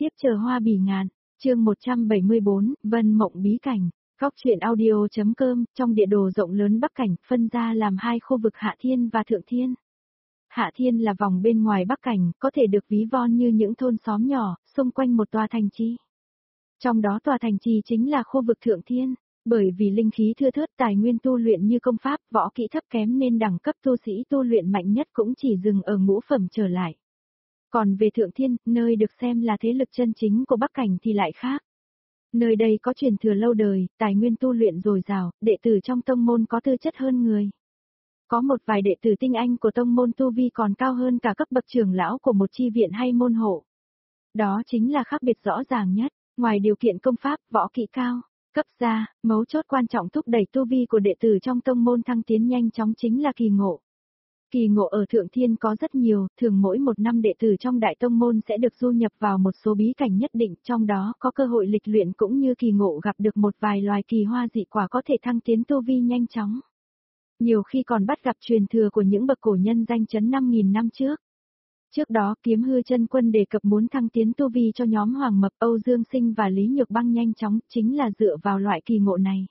tiếp chờ hoa bỉ ngạn, chương 174, Vân Mộng bí cảnh. Góc truyện audio.com, trong địa đồ rộng lớn Bắc Cảnh, phân ra làm hai khu vực Hạ Thiên và Thượng Thiên. Hạ Thiên là vòng bên ngoài Bắc Cảnh, có thể được ví von như những thôn xóm nhỏ, xung quanh một tòa thành trì. Trong đó tòa thành trì chính là khu vực Thượng Thiên, bởi vì linh khí thưa thớt, tài nguyên tu luyện như công pháp, võ kỹ thấp kém nên đẳng cấp tu sĩ tu luyện mạnh nhất cũng chỉ dừng ở ngũ phẩm trở lại. Còn về Thượng Thiên, nơi được xem là thế lực chân chính của Bắc Cảnh thì lại khác. Nơi đây có truyền thừa lâu đời, tài nguyên tu luyện dồi dào, đệ tử trong tông môn có tư chất hơn người. Có một vài đệ tử tinh anh của tông môn tu vi còn cao hơn cả cấp bậc trưởng lão của một chi viện hay môn hộ. Đó chính là khác biệt rõ ràng nhất, ngoài điều kiện công pháp, võ kỹ cao, cấp ra, mấu chốt quan trọng thúc đẩy tu vi của đệ tử trong tông môn thăng tiến nhanh chóng chính là kỳ ngộ. Kỳ ngộ ở Thượng Thiên có rất nhiều, thường mỗi một năm đệ tử trong đại tông môn sẽ được du nhập vào một số bí cảnh nhất định, trong đó có cơ hội lịch luyện cũng như kỳ ngộ gặp được một vài loài kỳ hoa dị quả có thể thăng tiến tu vi nhanh chóng. Nhiều khi còn bắt gặp truyền thừa của những bậc cổ nhân danh chấn 5.000 năm trước. Trước đó Kiếm Hư Chân Quân đề cập muốn thăng tiến tu vi cho nhóm Hoàng Mập, Âu Dương Sinh và Lý Nhược Băng nhanh chóng, chính là dựa vào loại kỳ ngộ này.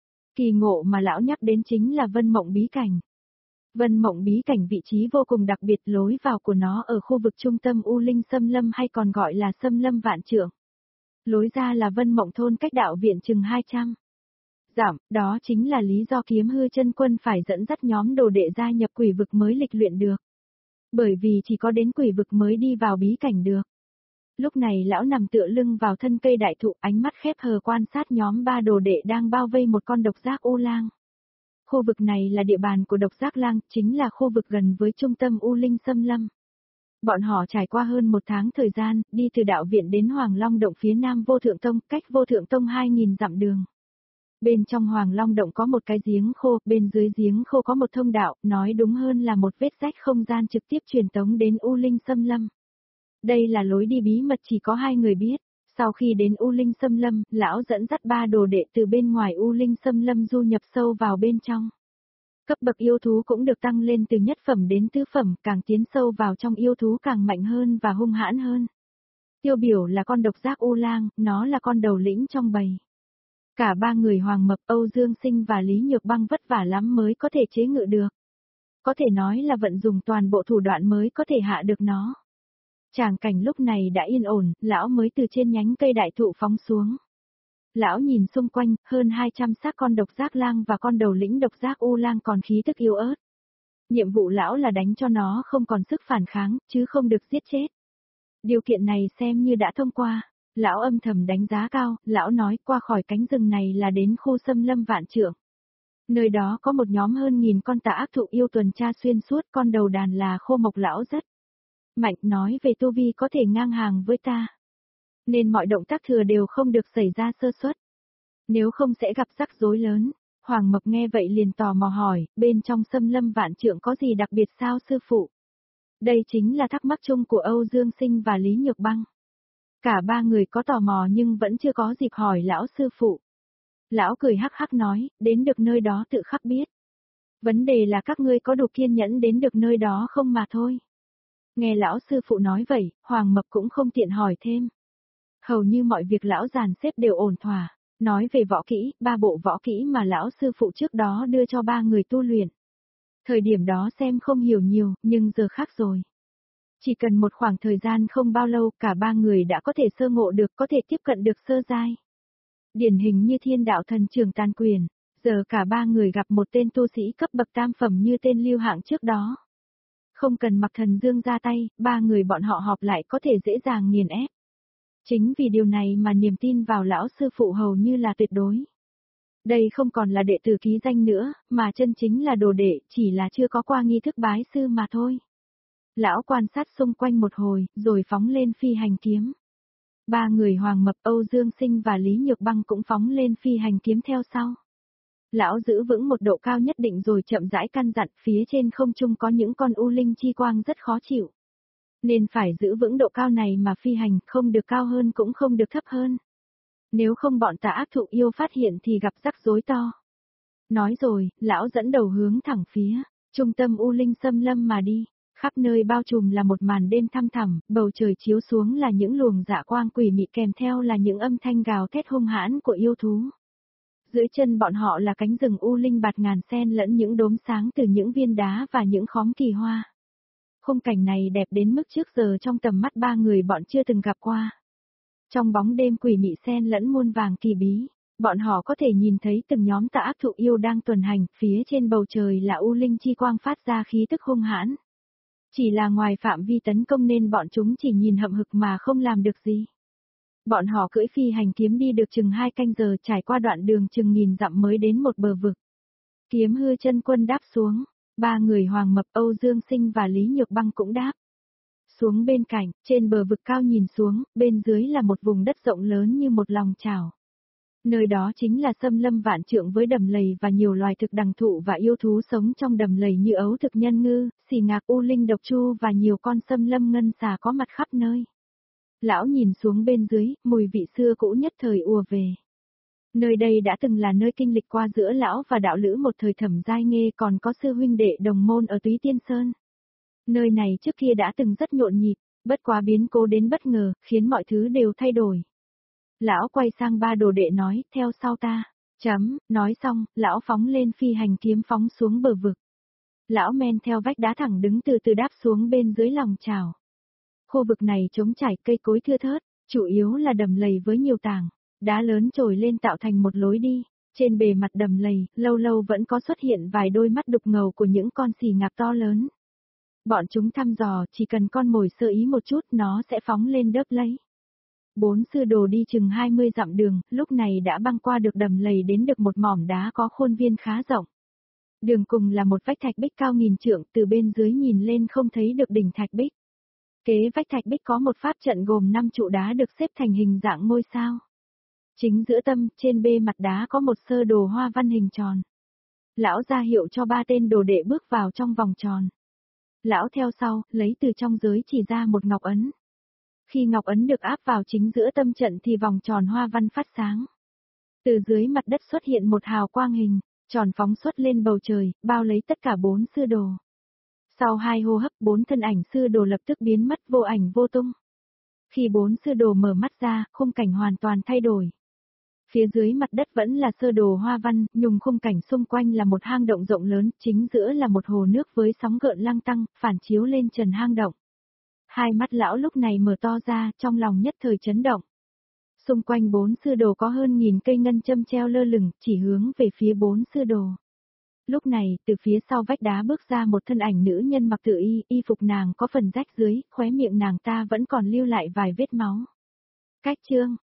Kỳ ngộ mà lão nhắc đến chính là Vân Mộng bí cảnh. Vân Mộng bí cảnh vị trí vô cùng đặc biệt, lối vào của nó ở khu vực trung tâm U Linh Xâm Lâm hay còn gọi là Xâm Lâm Vạn Trượng. Lối ra là Vân Mộng thôn cách đạo viện chừng 200 dặm, đó chính là lý do Kiếm Hư Chân Quân phải dẫn dắt nhóm đồ đệ gia nhập quỷ vực mới lịch luyện được. Bởi vì chỉ có đến quỷ vực mới đi vào bí cảnh được. Lúc này lão nằm tựa lưng vào thân cây đại thụ, ánh mắt khép hờ quan sát nhóm ba đồ đệ đang bao vây một con độc giác U Lang. Khu vực này là địa bàn của độc giác lang, chính là khu vực gần với trung tâm U Linh Xâm Lâm. Bọn họ trải qua hơn một tháng thời gian, đi từ đạo viện đến Hoàng Long Động phía nam Vô Thượng Tông, cách Vô Thượng Tông 2.000 dặm đường. Bên trong Hoàng Long Động có một cái giếng khô, bên dưới giếng khô có một thông đạo, nói đúng hơn là một vết rách không gian trực tiếp truyền tống đến U Linh Xâm Lâm. Đây là lối đi bí mật chỉ có hai người biết. Sau khi đến U Linh Xâm Lâm, lão dẫn dắt ba đồ đệ từ bên ngoài U Linh Xâm Lâm du nhập sâu vào bên trong. Cấp bậc yêu thú cũng được tăng lên từ nhất phẩm đến tứ phẩm, càng tiến sâu vào trong yêu thú càng mạnh hơn và hung hãn hơn. Tiêu biểu là con độc giác U Lang, nó là con đầu lĩnh trong bầy. Cả ba người Hoàng Mập, Âu Dương Sinh và Lý Nhược Băng vất vả lắm mới có thể chế ngự được. Có thể nói là vận dùng toàn bộ thủ đoạn mới có thể hạ được nó. Tràng cảnh lúc này đã yên ổn, lão mới từ trên nhánh cây đại thụ phóng xuống. Lão nhìn xung quanh, hơn 200 xác con độc giác lang và con đầu lĩnh độc giác U Lang còn khí tức yếu ớt. Nhiệm vụ lão là đánh cho nó không còn sức phản kháng, chứ không được giết chết. Điều kiện này xem như đã thông qua. Lão âm thầm đánh giá cao, lão nói qua khỏi cánh rừng này là đến khu Xâm Lâm Vạn Trượng. Nơi đó có một nhóm hơn 1000 con tà ác thụ yêu tuần tra xuyên suốt, con đầu đàn là Khô Mộc lão rất mạnh, nói về tu vi có thể ngang hàng với ta. Nên mọi động tác thừa đều không được xảy ra sơ suất. Nếu không sẽ gặp rắc rối lớn. Hoàng Mập nghe vậy liền tò mò hỏi, bên trong Xâm Lâm Vạn Trượng có gì đặc biệt sao sư phụ? Đây chính là thắc mắc chung của Âu Dương Sinh và Lý Nhược Băng. Cả ba người có tò mò nhưng vẫn chưa có dịp hỏi lão sư phụ. Lão cười hắc hắc nói, đến được nơi đó tự khắc biết. Vấn đề là các ngươi có đủ kiên nhẫn đến được nơi đó không mà thôi. Nghe lão sư phụ nói vậy, Hoàng Mập cũng không tiện hỏi thêm. Hầu như mọi việc lão dàn xếp đều ổn thỏa. Nói về võ kỹ, 3 bộ võ kỹ mà lão sư phụ trước đó đưa cho ba người tu luyện. Thời điểm đó xem không hiểu nhiều, nhưng giờ khác rồi. Chỉ cần một khoảng thời gian không bao lâu, cả ba người đã có thể sơ ngộ được, có thể tiếp cận được sơ giai. Điển hình như Thiên Đạo Thần Trường Tàn Quyền, giờ cả ba người gặp một tên tu sĩ cấp bậc tam phẩm như tên Lưu Hạng trước đó. Không cần Mặc Thần Dương ra tay, ba người bọn họ họp lại có thể dễ dàng nghiền ép. Chính vì điều này mà niềm tin vào lão sư phụ hầu như là tuyệt đối. Đây không còn là đệ tử ký danh nữa, mà chân chính là đồ đệ, chỉ là chưa có qua nghi thức bái sư mà thôi. Lão quan sát xung quanh một hồi, rồi phóng lên phi hành kiếm. Ba người Hoàng Mập, Âu Dương Sinh và Lý Nhược Băng cũng phóng lên phi hành kiếm theo sau. Lão giữ vững một độ cao nhất định rồi chậm rãi căn dặn, phía trên không trung có những con u linh chi quang rất khó chịu. Nên phải giữ vững độ cao này mà phi hành, không được cao hơn cũng không được thấp hơn. Nếu không bọn tà ác thụ yêu phát hiện thì gặp rắc rối to. Nói rồi, lão dẫn đầu hướng thẳng phía trung tâm U Linh Xâm Lâm mà đi. Khắp nơi bao trùm là một màn đêm thăm thẳm, bầu trời chiếu xuống là những luồng dạ quang quỷ mị kèm theo là những âm thanh gào thét hung hãn của yêu thú. Dưới chân bọn họ là cánh rừng u linh bạt ngàn xen lẫn những đốm sáng từ những viên đá và những khóm kỳ hoa. Khung cảnh này đẹp đến mức trước giờ trong tầm mắt ba người bọn chưa từng gặp qua. Trong bóng đêm quỷ mị xen lẫn muôn vàng kỳ bí, bọn họ có thể nhìn thấy từng nhóm tà ác thụ yêu đang tuần hành, phía trên bầu trời là u linh chi quang phát ra khí tức hung hãn. Chỉ là ngoài phạm vi tấn công nên bọn chúng chỉ nhìn hậm hực mà không làm được gì. Bọn họ cưỡi phi hành kiếm đi được chừng 2 canh giờ trải qua đoạn đường chừng nghìn dặm mới đến một bờ vực. Kiếm hư chân quân đáp xuống, ba người Hoàng Mập, Âu Dương Sinh và Lý Nhược Băng cũng đáp. Xuống bên cạnh, trên bờ vực cao nhìn xuống, bên dưới là một vùng đất rộng lớn như một lòng chảo. Nơi đó chính là xâm lâm vạn trượng với đầm lầy và nhiều loài thực đằng thụ và yêu thú sống trong đầm lầy như ấu thực nhân ngư, xì ngạc u linh độc chu và nhiều con xâm lâm ngân xà có mặt khắp nơi. Lão nhìn xuống bên dưới, mùi vị xưa cũ nhất thời ùa về. Nơi đây đã từng là nơi kinh lịch qua giữa lão và đạo lữ một thời Thẩm Giai Nghê còn có sư huynh đệ đồng môn ở Túy Tiên Sơn. Nơi này trước kia đã từng rất nhộn nhịp, bất quá biến cố đến bất ngờ, khiến mọi thứ đều thay đổi. Lão quay sang ba đồ đệ nói, theo sau ta. Nói xong, lão phóng lên phi hành kiếm phóng xuống bờ vực. Lão men theo vách đá thẳng đứng từ từ đáp xuống bên dưới lòng chảo. Khu vực này trống trải cây cối thưa thớt, chủ yếu là đầm lầy với nhiều tảng, đá lớn trồi lên tạo thành một lối đi. Trên bề mặt đầm lầy, lâu lâu vẫn có xuất hiện vài đôi mắt đục ngầu của những con xì ngạc to lớn. Bọn chúng thăm dò, chỉ cần con mồi sơ ý một chút nó sẽ phóng lên đớp lấy. 4 sư đồ đi chừng 20 dặm đường, lúc này đã băng qua được đầm lầy đến được một mỏm đá có khuôn viên khá rộng. Đường cùng là một vách thạch bích cao nghìn trượng, từ bên dưới nhìn lên không thấy được đỉnh thạch bích. Kế vách thạch bích có một pháp trận gồm 5 trụ đá được xếp thành hình dạng ngôi sao. Chính giữa tâm, trên bề mặt đá có một sơ đồ hoa văn hình tròn. Lão ra hiệu cho 3 tên đồ đệ bước vào trong vòng tròn. Lão theo sau, lấy từ trong giới chỉ ra một ngọc ấn. Khi ngọc ấn được áp vào chính giữa tâm trận thì vòng tròn hoa văn phát sáng. Từ dưới mặt đất xuất hiện một hào quang hình, tròn phóng xuất lên bầu trời, bao lấy tất cả 4 sư đồ. Sau 2 hô hấp 4 thân ảnh sư đồ lập tức biến mất vô ảnh vô tung. Khi 4 sư đồ mở mắt ra, khung cảnh hoàn toàn thay đổi. Phía dưới mặt đất vẫn là sơ đồ hoa văn, nhung khung cảnh xung quanh là một hang động rộng lớn, chính giữa là một hồ nước với sóng gợn lăng tăng, phản chiếu lên trần hang động. Hai mắt lão lúc này mở to ra, trong lòng nhất thời chấn động. Xung quanh 4 sư đồ có hơn 1000 cây ngân châm treo lơ lửng, chỉ hướng về phía 4 sư đồ. Lúc này, từ phía sau vách đá bước ra một thân ảnh nữ nhân mặc tự y phục nàng có phần rách dưới, khóe miệng nàng ta vẫn còn lưu lại vài vết máu. Cách chương